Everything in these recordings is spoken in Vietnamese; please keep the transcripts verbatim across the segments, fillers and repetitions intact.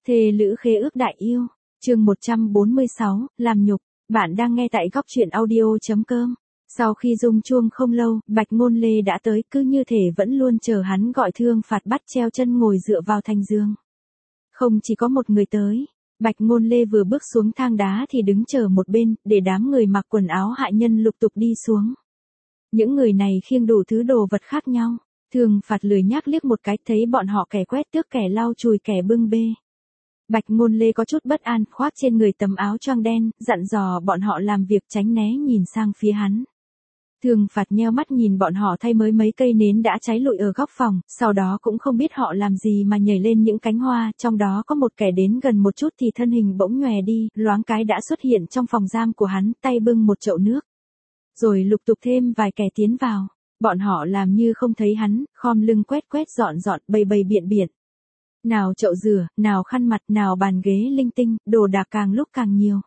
Thê lữ khế ước đại yêu, chương một trăm bốn mươi sáu, làm nhục, bạn đang nghe tại góc truyện audio.com. Sau khi rung chuông không lâu, Bạch Ngôn Lê đã tới, cứ như thể vẫn luôn chờ hắn gọi. Thương Phạt bắt treo chân ngồi dựa vào thành giường. Không chỉ có một người tới, Bạch Ngôn Lê vừa bước xuống thang đá thì đứng chờ một bên, để đám người mặc quần áo hạ nhân lục tục đi xuống. Những người này khiêng đủ thứ đồ vật khác nhau. Thương Phạt lười nhác liếc một cái, thấy bọn họ kẻ quét tước, kẻ lau chùi, kẻ bưng bê. Bạch Ngôn Lê có chút bất an, khoác trên người tấm áo choàng đen, dặn dò bọn họ làm việc tránh né nhìn sang phía hắn. Thương Phạt nheo mắt nhìn bọn họ thay mới mấy cây nến đã cháy lụi ở góc phòng, sau đó cũng không biết họ làm gì mà nhảy lên những cánh hoa, trong đó có một kẻ đến gần một chút thì thân hình bỗng nhòe đi, loáng cái đã xuất hiện trong phòng giam của hắn, tay bưng một chậu nước. Rồi lục tục thêm vài kẻ tiến vào, bọn họ làm như không thấy hắn, khom lưng quét quét dọn dọn, bày bày biện biện. Nào chậu rửa, nào khăn mặt, nào bàn ghế linh tinh, đồ đạc càng lúc càng nhiều.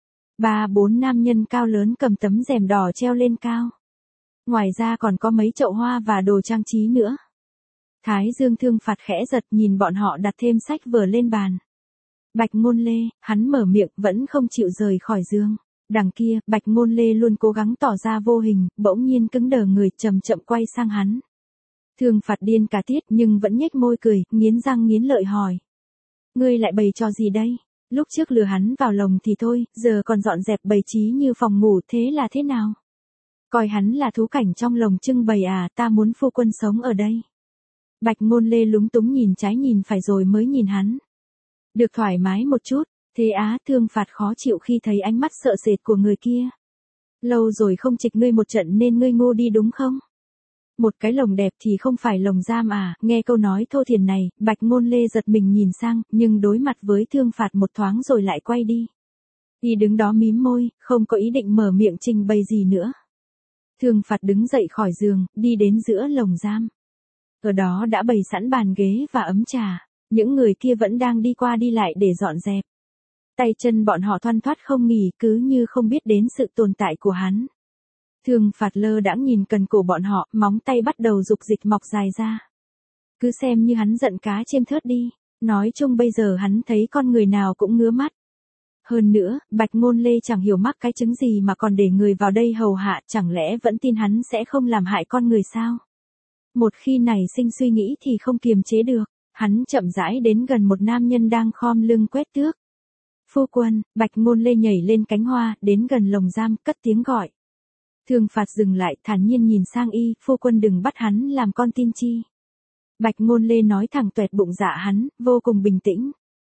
Ba bốn nam nhân cao lớn cầm tấm rèm đỏ treo lên cao. Ngoài ra còn có mấy chậu hoa và đồ trang trí nữa. Thái Dương Thương Phạt khẽ giật nhìn bọn họ đặt thêm sách vở lên bàn. Bạch Ngôn Lê, hắn mở miệng vẫn không chịu rời khỏi giường. Đằng kia, Bạch Ngôn Lê luôn cố gắng tỏ ra vô hình, bỗng nhiên cứng đờ người, chậm chậm quay sang hắn. Thương Phạt điên cả tiết nhưng vẫn nhếch môi cười, nghiến răng nghiến lợi hỏi. Ngươi lại bày trò gì đây? Lúc trước lừa hắn vào lồng thì thôi, giờ còn dọn dẹp bày trí như phòng ngủ, thế là thế nào? Coi hắn là thú cảnh trong lồng trưng bày à, ta muốn phu quân sống ở đây. Bạch Ngôn Lê lúng túng nhìn trái nhìn phải rồi mới nhìn hắn. Được thoải mái một chút, thế á? Thương Phạt khó chịu khi thấy ánh mắt sợ sệt của người kia. Lâu rồi không trịch ngươi một trận nên ngươi ngu đi đúng không? Một cái lồng đẹp thì không phải lồng giam à? Nghe câu nói thô thiển này, Bạch Ngôn Lê giật mình nhìn sang, nhưng đối mặt với Thương Phạt một thoáng rồi lại quay đi. Y đứng đó mím môi, không có ý định mở miệng trình bày gì nữa. Thương Phạt đứng dậy khỏi giường, đi đến giữa lồng giam. Ở đó đã bày sẵn bàn ghế và ấm trà, những người kia vẫn đang đi qua đi lại để dọn dẹp. Tay chân bọn họ thoăn thoắt không nghỉ, cứ như không biết đến sự tồn tại của hắn. Thương Phạt lơ đãng nhìn cần cổ bọn họ, móng tay bắt đầu dục dịch mọc dài ra. Cứ xem như hắn giận cá chêm thớt đi, nói chung bây giờ hắn thấy con người nào cũng ngứa mắt. Hơn nữa, Bạch Ngôn Lê chẳng hiểu mắc cái chứng gì mà còn để người vào đây hầu hạ, chẳng lẽ vẫn tin hắn sẽ không làm hại con người sao? Một khi nảy sinh suy nghĩ thì không kiềm chế được, hắn chậm rãi đến gần một nam nhân đang khom lưng quét tước. Phu quân, Bạch Ngôn Lê nhảy lên cánh hoa, đến gần lồng giam, cất tiếng gọi. Thương Phạt dừng lại, thản nhiên nhìn sang y, phu quân đừng bắt hắn làm con tin chi. Bạch Ngôn Lê nói thẳng tuẹt bụng dạ hắn, vô cùng bình tĩnh.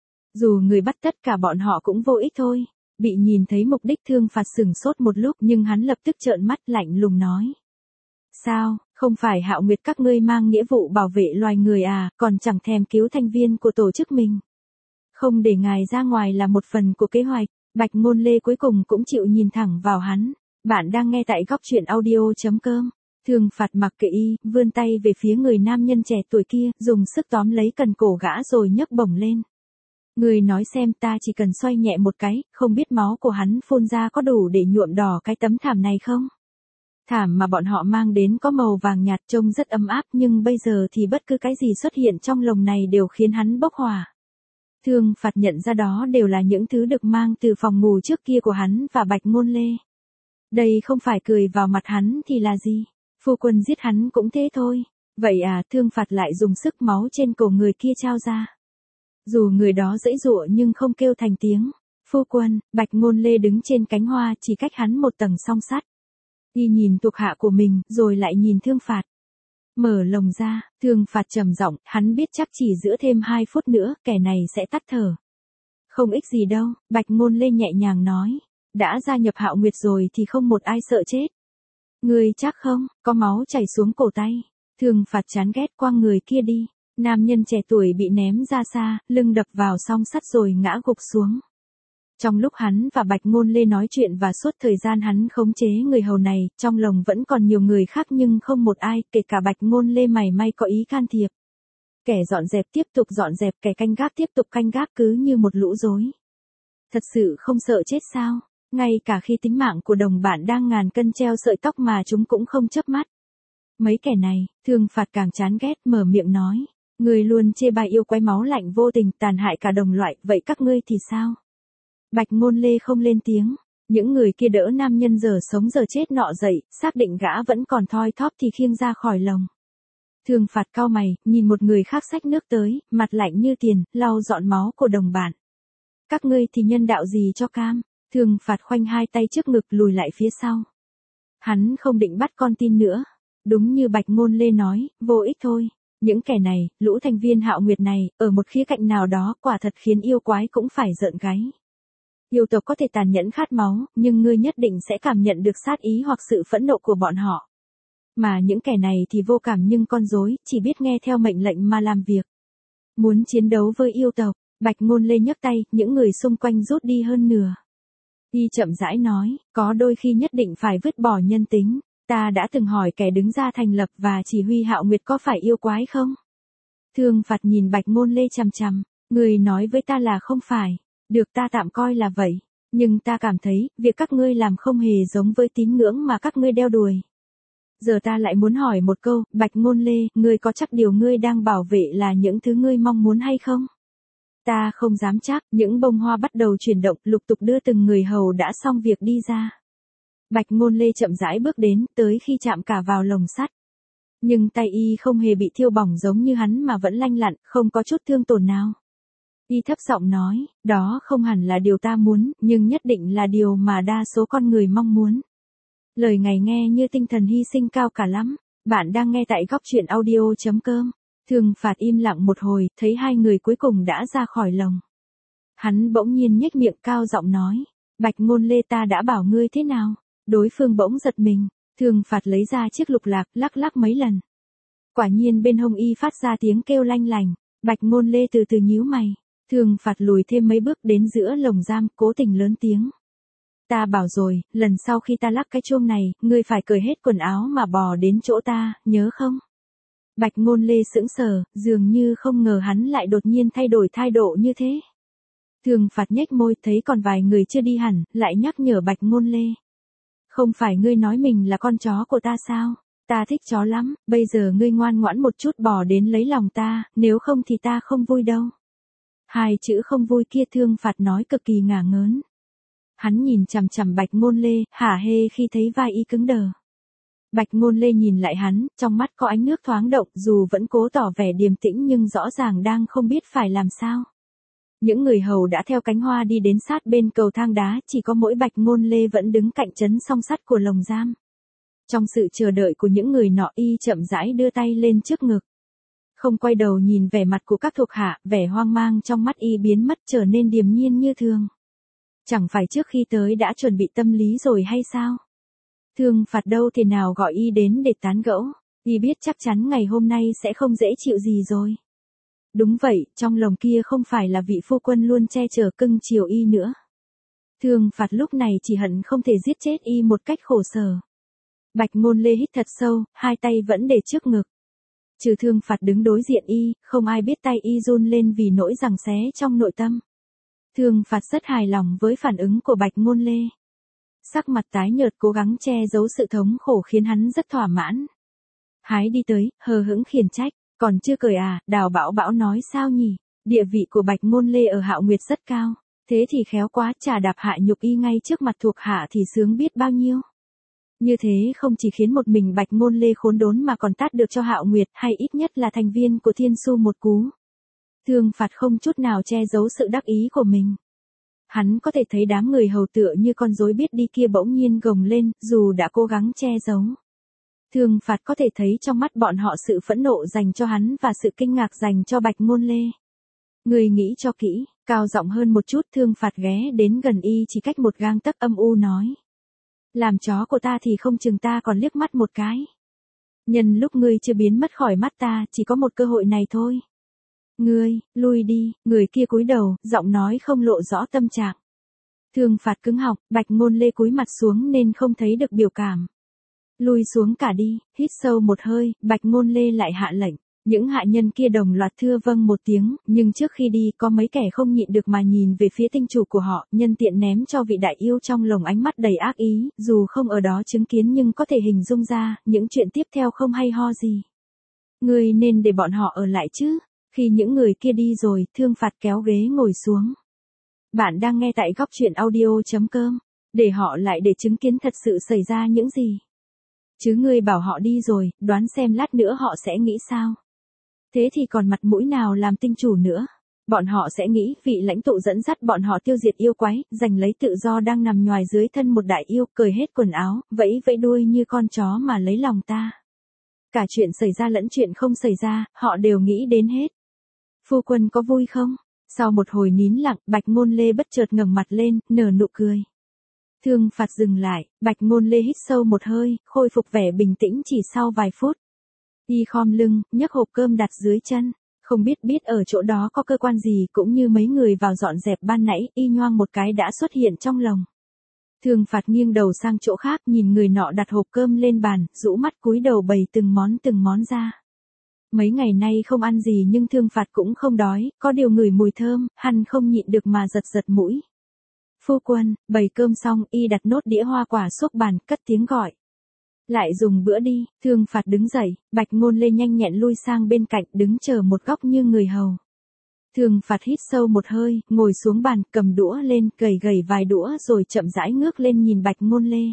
Dù người bắt tất cả bọn họ cũng vô ích thôi. Bị nhìn thấy mục đích, Thương Phạt sửng sốt một lúc nhưng hắn lập tức trợn mắt lạnh lùng nói. Sao, không phải Hạo Nguyệt các ngươi mang nghĩa vụ bảo vệ loài người à, còn chẳng thèm cứu thành viên của tổ chức mình. Không để ngài ra ngoài là một phần của kế hoạch. Bạch Ngôn Lê cuối cùng cũng chịu nhìn thẳng vào hắn. Bạn đang nghe tại góc truyện audio.com. Thương Phạt mặc kệ y, vươn tay về phía người nam nhân trẻ tuổi kia, dùng sức tóm lấy cần cổ gã rồi nhấc bổng lên. Người nói xem, ta chỉ cần xoay nhẹ một cái, không biết máu của hắn phun ra có đủ để nhuộm đỏ cái tấm thảm này không? Thảm mà bọn họ mang đến có màu vàng nhạt trông rất ấm áp, nhưng bây giờ thì bất cứ cái gì xuất hiện trong lồng này đều khiến hắn bốc hỏa. Thương Phạt nhận ra đó đều là những thứ được mang từ phòng ngủ trước kia của hắn và Bạch Ngôn Lê. Đây không phải cười vào mặt hắn thì là gì? Phu quân giết hắn cũng thế thôi. Vậy à? Thương Phạt lại dùng sức, máu trên cổ người kia trao ra. Dù người đó giãy giụa nhưng không kêu thành tiếng. Phu quân, Bạch Ngôn Lê đứng trên cánh hoa, chỉ cách hắn một tầng song sắt. Y nhìn thuộc hạ của mình, rồi lại nhìn Thương Phạt. Mở lồng ra, Thương Phạt trầm giọng, hắn biết chắc chỉ giữa thêm hai phút nữa, kẻ này sẽ tắt thở. Không ích gì đâu, Bạch Ngôn Lê nhẹ nhàng nói. Đã gia nhập Hạo Nguyệt rồi thì không một ai sợ chết. Ngươi chắc không? Có máu chảy xuống cổ tay. Thương Phạt chán ghét quăng người kia đi. Nam nhân trẻ tuổi bị ném ra xa, lưng đập vào song sắt rồi ngã gục xuống. Trong lúc hắn và Bạch Ngôn Lê nói chuyện và suốt thời gian hắn khống chế người hầu này, trong lồng vẫn còn nhiều người khác nhưng không một ai, kể cả Bạch Ngôn Lê mảy may có ý can thiệp. Kẻ dọn dẹp tiếp tục dọn dẹp, kẻ canh gác tiếp tục canh gác, cứ như một lũ rối. Thật sự không sợ chết sao? Ngay cả khi tính mạng của đồng bạn đang ngàn cân treo sợi tóc mà chúng cũng không chớp mắt. Mấy kẻ này, Thương Phạt càng chán ghét, mở miệng nói. Người luôn chê bai yêu quái máu lạnh vô tình tàn hại cả đồng loại, vậy các ngươi thì sao? Bạch Ngôn Lê không lên tiếng. Những người kia đỡ nam nhân giờ sống giờ chết nọ dậy, xác định gã vẫn còn thoi thóp thì khiêng ra khỏi lồng. Thường Phạt cau mày, nhìn một người khác xách nước tới, mặt lạnh như tiền, lau dọn máu của đồng bạn. Các ngươi thì nhân đạo gì cho cam? Thường Phạt khoanh hai tay trước ngực lùi lại phía sau. Hắn không định bắt con tin nữa. Đúng như Bạch Ngôn Lê nói, vô ích thôi. Những kẻ này, lũ thành viên Hạo Nguyệt này, ở một khía cạnh nào đó quả thật khiến yêu quái cũng phải rợn gáy. Yêu tộc có thể tàn nhẫn khát máu, nhưng ngươi nhất định sẽ cảm nhận được sát ý hoặc sự phẫn nộ của bọn họ. Mà những kẻ này thì vô cảm nhưng con rối, chỉ biết nghe theo mệnh lệnh mà làm việc. Muốn chiến đấu với yêu tộc, Bạch Ngôn Lê nhấc tay, những người xung quanh rút đi hơn nửa. Y chậm rãi nói, có đôi khi nhất định phải vứt bỏ nhân tính. Ta đã từng hỏi kẻ đứng ra thành lập và chỉ huy Hạo Nguyệt có phải yêu quái không? Thường Phạt nhìn Bạch Ngôn Lê chằm chằm, người nói với ta là không phải. Được, ta tạm coi là vậy. Nhưng ta cảm thấy, việc các ngươi làm không hề giống với tín ngưỡng mà các ngươi đeo đuổi. Giờ ta lại muốn hỏi một câu, Bạch Ngôn Lê, ngươi có chắc điều ngươi đang bảo vệ là những thứ ngươi mong muốn hay không? Ta không dám chắc, những bông hoa bắt đầu chuyển động, lục tục đưa từng người hầu đã xong việc đi ra. Bạch Ngôn Lê chậm rãi bước đến, tới khi chạm cả vào lồng sắt. Nhưng tay y không hề bị thiêu bỏng giống như hắn mà vẫn lanh lặn, không có chút thương tổn nào. Y thấp giọng nói, đó không hẳn là điều ta muốn, nhưng nhất định là điều mà đa số con người mong muốn. Lời ngài nghe như tinh thần hy sinh cao cả lắm. Bạn đang nghe tại góc truyện audio chấm com. Thường Phạt im lặng một hồi, thấy hai người cuối cùng đã ra khỏi lồng. Hắn bỗng nhiên nhếch miệng cao giọng nói, Bạch Ngôn Lê, ta đã bảo ngươi thế nào? Đối phương bỗng giật mình. Thường Phạt lấy ra chiếc lục lạc, lắc lắc mấy lần. Quả nhiên bên hông y phát ra tiếng kêu lanh lành. Bạch Ngôn Lê từ từ nhíu mày. Thường Phạt lùi thêm mấy bước đến giữa lồng giam, cố tình lớn tiếng. Ta bảo rồi, lần sau khi ta lắc cái chuông này, ngươi phải cởi hết quần áo mà bò đến chỗ ta, nhớ không? Bạch Ngôn Lê sững sờ, dường như không ngờ hắn lại đột nhiên thay đổi thái độ như thế. Thường Phạt nhếch môi, thấy còn vài người chưa đi hẳn, lại nhắc nhở Bạch Ngôn Lê. Không phải ngươi nói mình là con chó của ta sao? Ta thích chó lắm, bây giờ ngươi ngoan ngoãn một chút bò đến lấy lòng ta, nếu không thì ta không vui đâu. Hai chữ không vui kia Thường Phạt nói cực kỳ ngả ngớn. Hắn nhìn chằm chằm Bạch Ngôn Lê, hả hê khi thấy vai y cứng đờ. Bạch Ngôn Lê nhìn lại hắn, trong mắt có ánh nước thoáng động, dù vẫn cố tỏ vẻ điềm tĩnh nhưng rõ ràng đang không biết phải làm sao. Những người hầu đã theo cánh hoa đi đến sát bên cầu thang đá, chỉ có mỗi Bạch Ngôn Lê vẫn đứng cạnh trấn song sắt của lồng giam. Trong sự chờ đợi của những người nọ, y chậm rãi đưa tay lên trước ngực. Không quay đầu nhìn vẻ mặt của các thuộc hạ, vẻ hoang mang trong mắt y biến mất trở nên điềm nhiên như thường. Chẳng phải trước khi tới đã chuẩn bị tâm lý rồi hay sao? Thường Phạt đâu thể nào gọi y đến để tán gẫu, y biết chắc chắn ngày hôm nay sẽ không dễ chịu gì rồi. Đúng vậy, trong lòng kia không phải là vị phu quân luôn che chở cưng chiều y nữa. Thường Phạt lúc này chỉ hận không thể giết chết y một cách khổ sở. Bạch Ngôn Lê hít thật sâu, hai tay vẫn để trước ngực. Trừ Thường Phạt đứng đối diện y, không ai biết tay y run lên vì nỗi giằng xé trong nội tâm. Thường Phạt rất hài lòng với phản ứng của Bạch Ngôn Lê. Sắc mặt tái nhợt cố gắng che giấu sự thống khổ khiến hắn rất thỏa mãn. Hái đi tới, hờ hững khiển trách, còn chưa cởi à, Đào Bảo Bảo nói sao nhỉ, địa vị của Bạch Ngôn Lê ở Hạo Nguyệt rất cao, thế thì khéo quá, chà đạp hại nhục y ngay trước mặt thuộc hạ thì sướng biết bao nhiêu. Như thế không chỉ khiến một mình Bạch Ngôn Lê khốn đốn mà còn tát được cho Hạo Nguyệt hay ít nhất là thành viên của Thiên Su một cú. Thường Phạt không chút nào che giấu sự đắc ý của mình. Hắn có thể thấy đám người hầu tựa như con rối biết đi kia bỗng nhiên gồng lên, dù đã cố gắng che giấu. Thường Phạt có thể thấy trong mắt bọn họ sự phẫn nộ dành cho hắn và sự kinh ngạc dành cho Bạch Ngôn Lê. Người nghĩ cho kỹ, cao giọng hơn một chút, Thường Phạt ghé đến gần y chỉ cách một gang tấc, âm u nói. Làm chó của ta thì không chừng ta còn liếc mắt một cái. Nhân lúc ngươi chưa biến mất khỏi mắt ta, chỉ có một cơ hội này thôi. Ngươi, lui đi, người kia cúi đầu, giọng nói không lộ rõ tâm trạng. Thường Phạt cứng họng, Bạch Ngôn Lê cúi mặt xuống nên không thấy được biểu cảm. Lui xuống cả đi, hít sâu một hơi, Bạch Ngôn Lê lại hạ lệnh. Những hạ nhân kia đồng loạt thưa vâng một tiếng, nhưng trước khi đi có mấy kẻ không nhịn được mà nhìn về phía tinh chủ của họ, nhân tiện ném cho vị đại yêu trong lồng ánh mắt đầy ác ý, dù không ở đó chứng kiến nhưng có thể hình dung ra, những chuyện tiếp theo không hay ho gì. Ngươi nên để bọn họ ở lại chứ. Khi những người kia đi rồi, Thương Phạt kéo ghế ngồi xuống. Bạn đang nghe tại góc truyện audio.com. Để họ lại để chứng kiến thật sự xảy ra những gì. Chứ ngươi bảo họ đi rồi, đoán xem lát nữa họ sẽ nghĩ sao. Thế thì còn mặt mũi nào làm tinh chủ nữa. Bọn họ sẽ nghĩ vị lãnh tụ dẫn dắt bọn họ tiêu diệt yêu quái, giành lấy tự do đang nằm nhòi dưới thân một đại yêu, cởi hết quần áo, vẫy vẫy đuôi như con chó mà lấy lòng ta. Cả chuyện xảy ra lẫn chuyện không xảy ra, họ đều nghĩ đến hết. Phu quân có vui không? Sau một hồi nín lặng, Bạch Ngôn Lê bất chợt ngẩng mặt lên, nở nụ cười. Thương Phạt dừng lại, Bạch Ngôn Lê hít sâu một hơi, khôi phục vẻ bình tĩnh chỉ sau vài phút. Y khom lưng, nhấc hộp cơm đặt dưới chân. Không biết biết ở chỗ đó có cơ quan gì, cũng như mấy người vào dọn dẹp ban nãy, y nhoang một cái đã xuất hiện trong lồng. Thương Phạt nghiêng đầu sang chỗ khác, nhìn người nọ đặt hộp cơm lên bàn, rũ mắt cúi đầu bày từng món từng món ra. Mấy ngày nay không ăn gì nhưng Thương Phạt cũng không đói, có điều ngửi mùi thơm, hắn không nhịn được mà giật giật mũi. Phu quân, bày cơm xong, y đặt nốt đĩa hoa quả xúc bàn, cất tiếng gọi. Lại dùng bữa đi. Thương Phạt đứng dậy, Bạch Ngôn Lê nhanh nhẹn lui sang bên cạnh, đứng chờ một góc như người hầu. Thương Phạt hít sâu một hơi, ngồi xuống bàn, cầm đũa lên, gầy gầy vài đũa rồi chậm rãi ngước lên nhìn Bạch Ngôn Lê.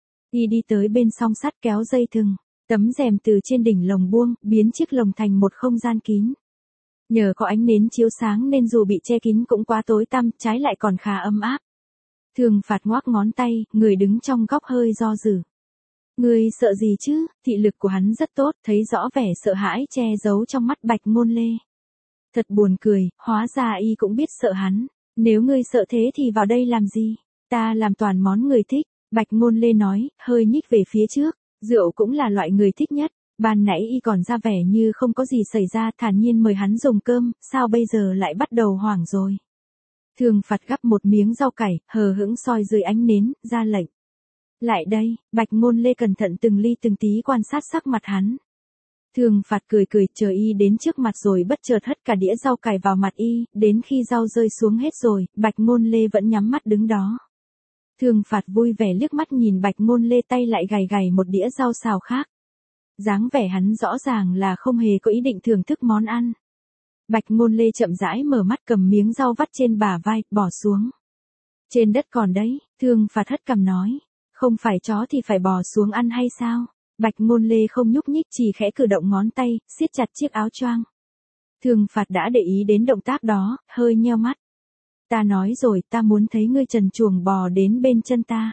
Y đi tới bên song sắt kéo dây thừng, tấm rèm từ trên đỉnh lồng buông, biến chiếc lồng thành một không gian kín. Nhờ có ánh nến chiếu sáng nên dù bị che kín cũng quá tối tăm, trái lại còn khá ấm áp. Thương Phạt ngoác ngón tay, người đứng trong góc hơi do dự. Ngươi sợ gì chứ? Thị lực của hắn rất tốt, thấy rõ vẻ sợ hãi che giấu trong mắt Bạch Ngôn Lê. Thật buồn cười, hóa ra y cũng biết sợ hắn. Nếu ngươi sợ thế thì vào đây làm gì? Ta làm toàn món người thích. Bạch Ngôn Lê nói, hơi nhích về phía trước. Rượu cũng là loại người thích nhất. Ban nãy y còn ra vẻ như không có gì xảy ra, thản nhiên mời hắn dùng cơm, sao bây giờ lại bắt đầu hoảng rồi? Thương Phạt gắp một miếng rau cải, hờ hững soi dưới ánh nến, ra lệnh. Lại đây. Bạch Ngôn Lê cẩn thận từng ly từng tí quan sát sắc mặt hắn. Thương Phạt cười cười, chờ y đến trước mặt rồi bất chợt hất cả đĩa rau cải vào mặt y, đến khi rau rơi xuống hết rồi, Bạch Ngôn Lê vẫn nhắm mắt đứng đó. Thương Phạt vui vẻ liếc mắt nhìn Bạch Ngôn Lê tay lại gảy gảy một đĩa rau xào khác. Dáng vẻ hắn rõ ràng là không hề có ý định thưởng thức món ăn. Bạch Ngôn Lê chậm rãi mở mắt, cầm miếng rau vắt trên bả vai, bỏ xuống. Trên đất còn đấy. Thương Phạt hất cằm nói. Không phải chó thì phải bò xuống ăn hay sao? Bạch Ngôn Lê không nhúc nhích, chỉ khẽ cử động ngón tay, siết chặt chiếc áo choàng. Thương Phạt đã để ý đến động tác đó, hơi nheo mắt. Ta nói rồi, ta muốn thấy ngươi trần truồng bò đến bên chân ta.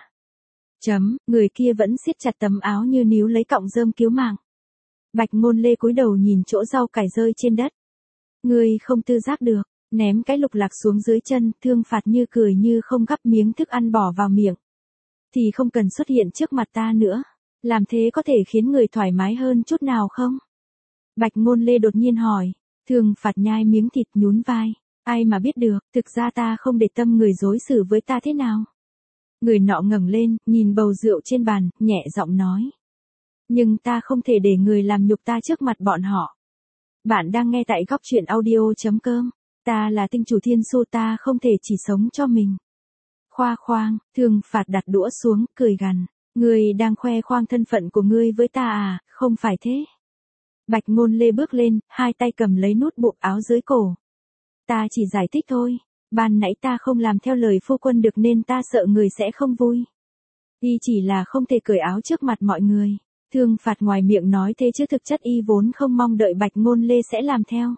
Chấm, người kia vẫn siết chặt tấm áo như níu lấy cọng rơm cứu mạng. Bạch Ngôn Lê cúi đầu nhìn chỗ rau cải rơi trên đất. Ngươi không tư giác được, ném cái lục lạc xuống dưới chân, Thương Phạt như cười như không, gắp miếng thức ăn bỏ vào miệng. Thì không cần xuất hiện trước mặt ta nữa. Làm thế có thể khiến người thoải mái hơn chút nào không? Bạch Ngôn Lê đột nhiên hỏi. Thương Phạt nhai miếng thịt nhún vai. Ai mà biết được, thực ra ta không để tâm người đối xử với ta thế nào. Người nọ ngẩng lên, nhìn bầu rượu trên bàn, nhẹ giọng nói. Nhưng ta không thể để người làm nhục ta trước mặt bọn họ. Bạn đang nghe tại góc truyện audio.com. Ta là tinh chủ thiên su, ta không thể chỉ sống cho mình. Khoa khoang. Thương Phạt đặt đũa xuống, cười gằn. Ngươi đang khoe khoang thân phận của ngươi với ta à, không phải thế? Bạch Ngôn Lê bước lên, hai tay cầm lấy nút buộc áo dưới cổ. Ta chỉ giải thích thôi. Ban nãy ta không làm theo lời phu quân được nên ta sợ người sẽ không vui. Y chỉ là không thể cởi áo trước mặt mọi người. Thương Phạt ngoài miệng nói thế chứ thực chất y vốn không mong đợi Bạch Ngôn Lê sẽ làm theo.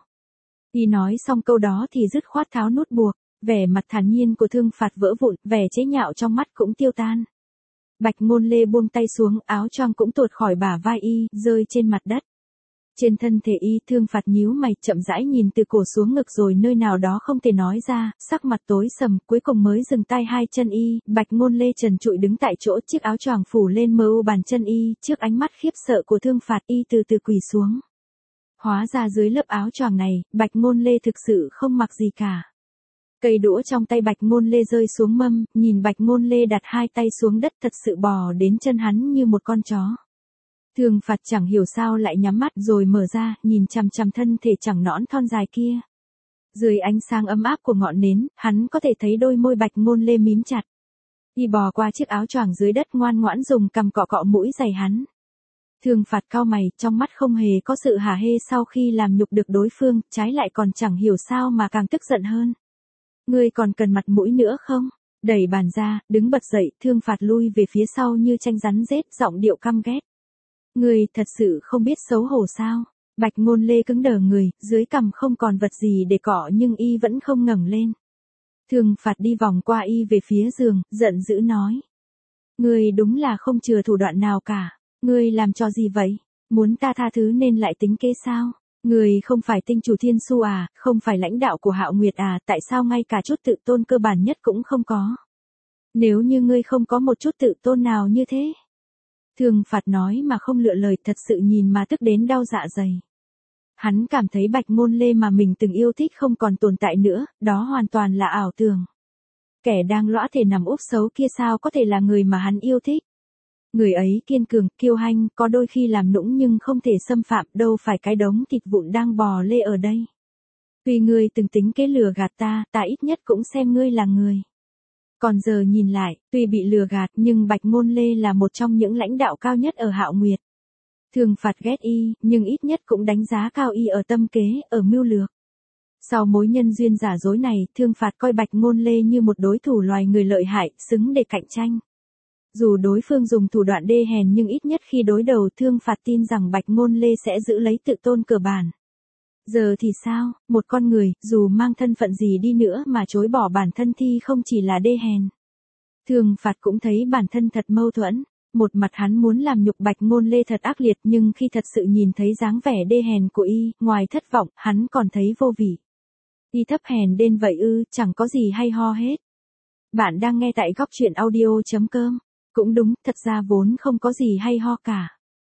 Y nói xong câu đó thì dứt khoát tháo nút buộc. Vẻ mặt thản nhiên của Thương Phạt vỡ vụn, vẻ chế nhạo trong mắt cũng tiêu tan. Bạch Ngôn Lê buông tay xuống, áo choàng cũng tuột khỏi bả vai y, rơi trên mặt đất. Trên thân thể y, Thương Phạt nhíu mày, chậm rãi nhìn từ cổ xuống ngực rồi nơi nào đó không thể nói ra, sắc mặt tối sầm, cuối cùng mới dừng tay hai chân y. Bạch Ngôn Lê trần trụi đứng tại chỗ, chiếc áo choàng phủ lên mờ u bàn chân y, trước ánh mắt khiếp sợ của Thương Phạt, y từ từ quỳ xuống. Hóa ra dưới lớp áo choàng này, Bạch Ngôn Lê thực sự không mặc gì cả. Cây đũa trong tay Bạch Ngôn Lê rơi xuống mâm, nhìn Bạch Ngôn Lê đặt hai tay xuống đất thật sự bò đến chân hắn như một con chó. Thương Phạt chẳng hiểu sao lại nhắm mắt rồi mở ra, nhìn chằm chằm thân thể chẳng nõn thon dài kia. Dưới ánh sáng ấm áp của ngọn nến, hắn có thể thấy đôi môi Bạch Ngôn Lê mím chặt. Y bò qua chiếc áo choàng dưới đất ngoan ngoãn dùng cằm cọ cọ mũi giày hắn. Thương Phạt cau mày, trong mắt không hề có sự hả hê sau khi làm nhục được đối phương, trái lại còn chẳng hiểu sao mà càng tức giận hơn. Ngươi còn cần mặt mũi nữa không? Đẩy bàn ra, đứng bật dậy, Thương Phạt lui về phía sau như tranh rắn rết, giọng điệu căm ghét. Ngươi thật sự không biết xấu hổ sao? Bạch Ngôn Lê cứng đờ người, dưới cằm không còn vật gì để cọ nhưng y vẫn không ngẩng lên. Thương Phạt đi vòng qua y về phía giường, giận dữ nói. Ngươi đúng là không chừa thủ đoạn nào cả. Ngươi làm cho gì vậy? Muốn ta tha thứ nên lại tính kế sao? Ngươi không phải tinh chủ thiên su à, không phải lãnh đạo của Hạo Nguyệt à, tại sao ngay cả chút tự tôn cơ bản nhất cũng không có? Nếu như ngươi không có một chút tự tôn nào như thế. Thương Phạt nói mà không lựa lời, thật sự nhìn mà tức đến đau dạ dày. Hắn cảm thấy Bạch Ngôn Lê mà mình từng yêu thích không còn tồn tại nữa, đó hoàn toàn là ảo tưởng. Kẻ đang lõa thể nằm úp xấu kia sao có thể là người mà hắn yêu thích. Người ấy kiên cường, kiêu hãnh, có đôi khi làm nũng nhưng không thể xâm phạm, đâu phải cái đống thịt vụn đang bò lê ở đây. Tuy ngươi từng tính kế lừa gạt ta, ta ít nhất cũng xem ngươi là người. Còn giờ nhìn lại, tuy bị lừa gạt nhưng Bạch Ngôn Lê là một trong những lãnh đạo cao nhất ở Hạo Nguyệt. Thương Phạt ghét y, nhưng ít nhất cũng đánh giá cao y ở tâm kế, ở mưu lược. Sau mối nhân duyên giả dối này, Thương Phạt coi Bạch Ngôn Lê như một đối thủ loài người lợi hại, xứng để cạnh tranh. Dù đối phương dùng thủ đoạn đê hèn nhưng ít nhất khi đối đầu Thương Phạt tin rằng Bạch Ngôn Lê sẽ giữ lấy tự tôn cơ bản. Giờ thì sao, một con người, dù mang thân phận gì đi nữa mà chối bỏ bản thân thì không chỉ là đê hèn. Thương Phạt cũng thấy bản thân thật mâu thuẫn. Một mặt hắn muốn làm nhục Bạch Ngôn Lê thật ác liệt nhưng khi thật sự nhìn thấy dáng vẻ đê hèn của y, ngoài thất vọng, hắn còn thấy vô vị. Y thấp hèn đến vậy ư, chẳng có gì hay ho hết. Bạn đang nghe tại góc truyện audio chấm com. Cũng đúng, thật ra vốn không có gì hay ho cả.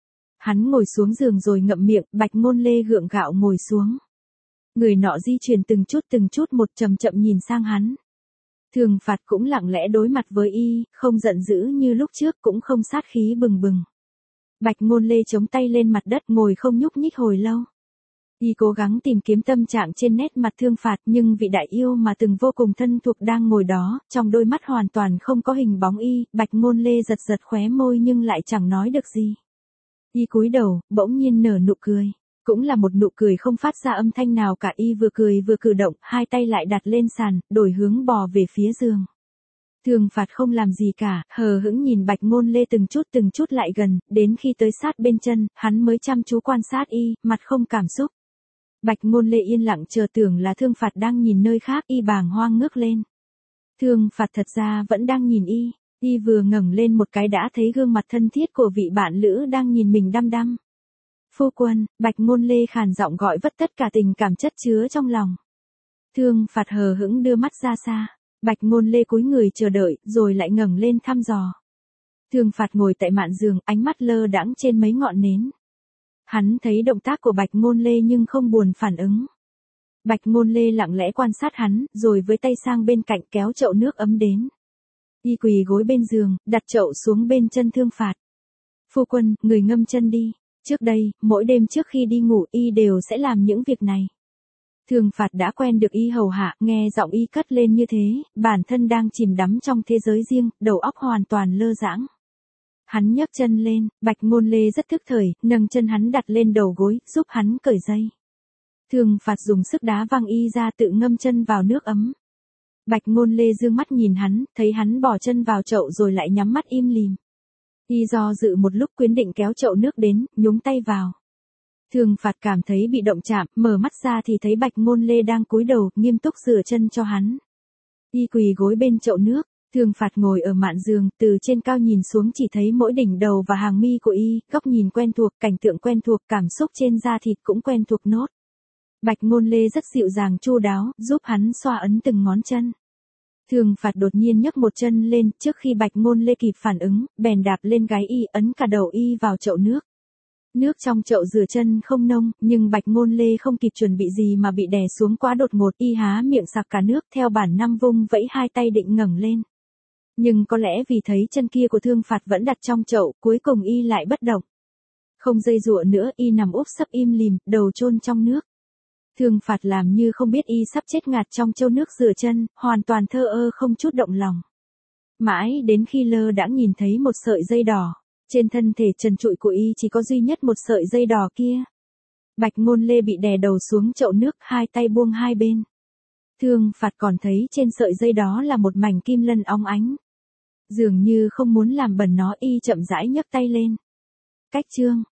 Hắn ngồi xuống giường rồi ngậm miệng, Bạch Ngôn Lê gượng gạo ngồi xuống. Người nọ di chuyển từng chút từng chút một, chậm chậm nhìn sang hắn. Thương Phạt cũng lặng lẽ đối mặt với y, không giận dữ như lúc trước cũng không sát khí bừng bừng. Bạch Ngôn Lê chống tay lên mặt đất ngồi không nhúc nhích hồi lâu. Y cố gắng tìm kiếm tâm trạng trên nét mặt Thương Phạt nhưng vị đại yêu mà từng vô cùng thân thuộc đang ngồi đó, trong đôi mắt hoàn toàn không có hình bóng y, Bạch Ngôn Lê giật giật khóe môi nhưng lại chẳng nói được gì. Y cúi đầu, bỗng nhiên nở nụ cười. Cũng là một nụ cười không phát ra âm thanh nào cả, y vừa cười vừa cử động, hai tay lại đặt lên sàn, đổi hướng bò về phía giường. Thương Phạt không làm gì cả, hờ hững nhìn Bạch Ngôn Lê từng chút từng chút lại gần, đến khi tới sát bên chân, hắn mới chăm chú quan sát y, mặt không cảm xúc. Bạch Ngôn Lê yên lặng chờ tưởng là Thương Phạt đang nhìn nơi khác, y bàng hoang ngước lên. Thương Phạt thật ra vẫn đang nhìn y, y vừa ngẩng lên một cái đã thấy gương mặt thân thiết của vị bạn lữ đang nhìn mình đăm đăm. Phu quân, Bạch Ngôn Lê khàn giọng gọi vất tất cả tình cảm chất chứa trong lòng. Thương Phạt hờ hững đưa mắt ra xa, Bạch Ngôn Lê cúi người chờ đợi, rồi lại ngẩng lên thăm dò. Thương Phạt ngồi tại mạn giường, ánh mắt lơ đãng trên mấy ngọn nến. Hắn thấy động tác của Bạch Ngôn Lê nhưng không buồn phản ứng. Bạch Ngôn Lê lặng lẽ quan sát hắn, rồi với tay sang bên cạnh kéo chậu nước ấm đến. Y quỳ gối bên giường, đặt chậu xuống bên chân Thương Phạt. Phu quân, người ngâm chân đi. Trước đây, mỗi đêm trước khi đi ngủ y đều sẽ làm những việc này. Thương Phạt đã quen được y hầu hạ, nghe giọng y cất lên như thế, bản thân đang chìm đắm trong thế giới riêng, đầu óc hoàn toàn lơ đãng. Hắn nhấc chân lên, Bạch Ngôn Lê rất thức thời, nâng chân hắn đặt lên đầu gối, giúp hắn cởi dây. Thương Phạt dùng sức đá văng y ra tự ngâm chân vào nước ấm. Bạch Ngôn Lê dương mắt nhìn hắn, thấy hắn bỏ chân vào chậu rồi lại nhắm mắt im lìm. Y do dự một lúc quyết định kéo chậu nước đến, nhúng tay vào. Thương Phạt cảm thấy bị động chạm, mở mắt ra thì thấy Bạch Ngôn Lê đang cúi đầu, nghiêm túc rửa chân cho hắn. Y quỳ gối bên chậu nước, Thương Phạt ngồi ở mạn giường, từ trên cao nhìn xuống chỉ thấy mỗi đỉnh đầu và hàng mi của y, góc nhìn quen thuộc, cảnh tượng quen thuộc, cảm xúc trên da thịt cũng quen thuộc nốt. Bạch Ngôn Lê rất dịu dàng chu đáo, giúp hắn xoa ấn từng ngón chân. Thương Phạt đột nhiên nhấc một chân lên, trước khi Bạch Ngôn Lê kịp phản ứng, bèn đạp lên gái y, ấn cả đầu y vào chậu nước. Nước trong chậu rửa chân không nông, nhưng Bạch Ngôn Lê không kịp chuẩn bị gì mà bị đè xuống quá đột ngột, y há miệng sặc cả nước, theo bản năng vung vẫy hai tay định ngẩng lên. Nhưng có lẽ vì thấy chân kia của Thương Phạt vẫn đặt trong chậu, cuối cùng y lại bất động. Không dây dụa nữa, y nằm úp sấp im lìm, đầu chôn trong nước. Thương Phạt làm như không biết y sắp chết ngạt trong chậu nước rửa chân, hoàn toàn thờ ơ không chút động lòng. Mãi đến khi lơ đãng nhìn thấy một sợi dây đỏ Trên thân thể trần trụi của y chỉ có duy nhất một sợi dây đỏ kia. Bạch Ngôn Lê bị đè đầu xuống chậu nước, hai tay buông hai bên. Thương Phạt còn thấy trên sợi dây đó là một mảnh kim lân óng ánh. Dường như không muốn làm bẩn nó, y chậm rãi nhấc tay lên. Cách chương